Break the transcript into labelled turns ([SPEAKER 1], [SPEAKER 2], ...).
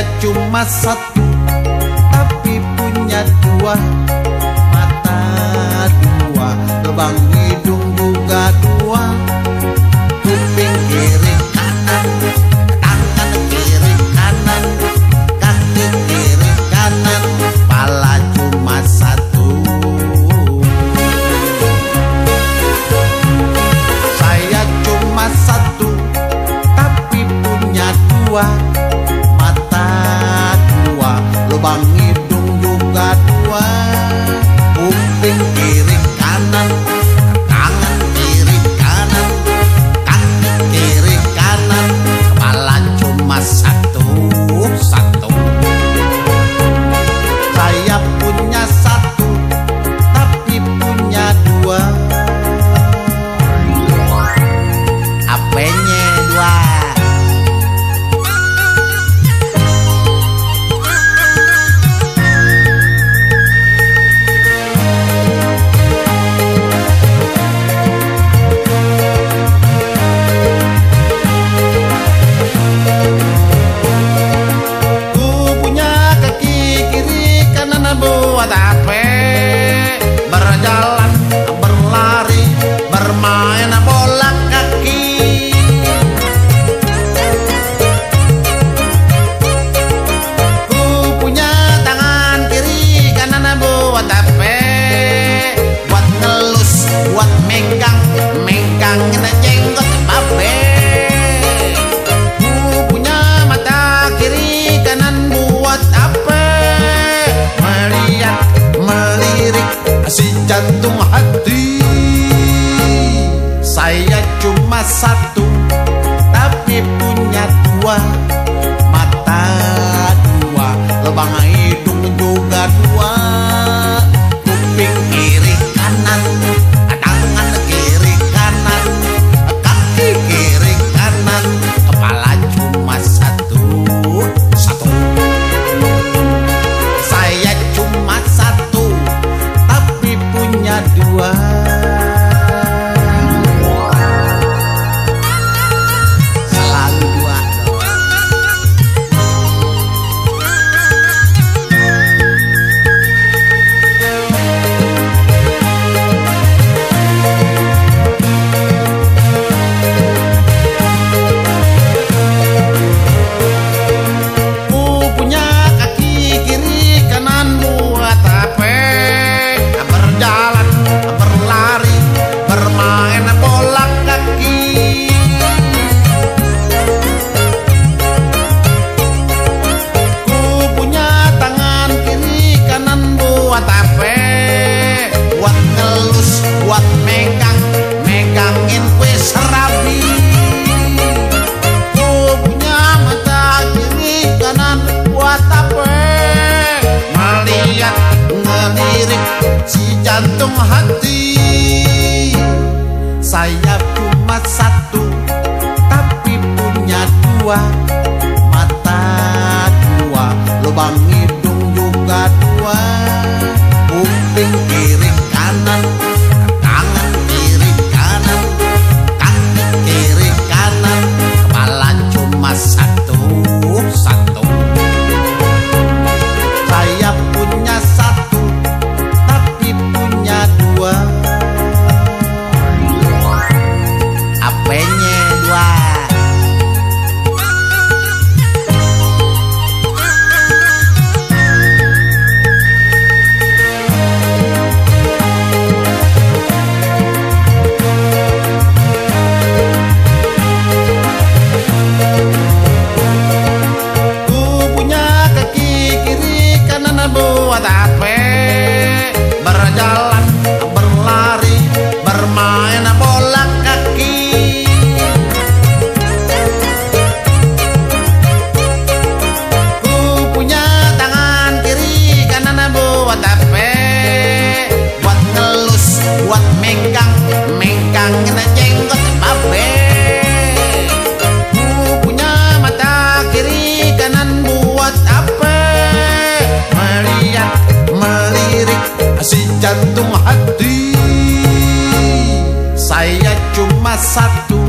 [SPEAKER 1] Saya cuma satu tapi punya dua mata, dua lubang hidung juga dua, kuping kiri kanan, tangan kiri kanan, kaki kiri kanan, kepala cuma satu. Saya cuma satu tapi punya dua mata, dua lubang hidung juga dua, kuping kiri kanan, tangan kiri kanan, kaki kiri kanan, kepala cuma satu. Saya punya satu tapi punya dua, apanya dua? Buat apa? Berjalan, berlari, bermain bola kaki. Ku punya tangan kiri kanan buat apa? Buat ngelus, buat megangin jenggot babe. Ku punya mata kiri kanan buat apa? Melirik si jantung hati. Saya cuma satu tapi punya dua mata, dua lubang hidung juga dua, kuping kiri kanan, tangan kiri kanan, kaki kiri kanan, kepala cuma satu. Saya cuma satu tapi punya dua. Selalu dua. Buat megangin kue serabi. Ku punya mata kiri kanan buat apa? Melihat, ngelirik si jantung hati. Saya cuma satu tapi punya dua mata, dua lubang hidung juga dua, kuping kiri kanan, tangan kiri kanan, kaki kiri kanan, kepala cuma satu. Saya punya satu tapi punya dua, apanya dua? Buat apa? Berjalan, berlari, bermain bola kaki. Ku punya tangan kiri kanan buat apa? Buat ngelus, buat megangin jenggot babe. Ku punya mata kiri kanan buat apa? Melirik si jantung hati. Saya cuma satu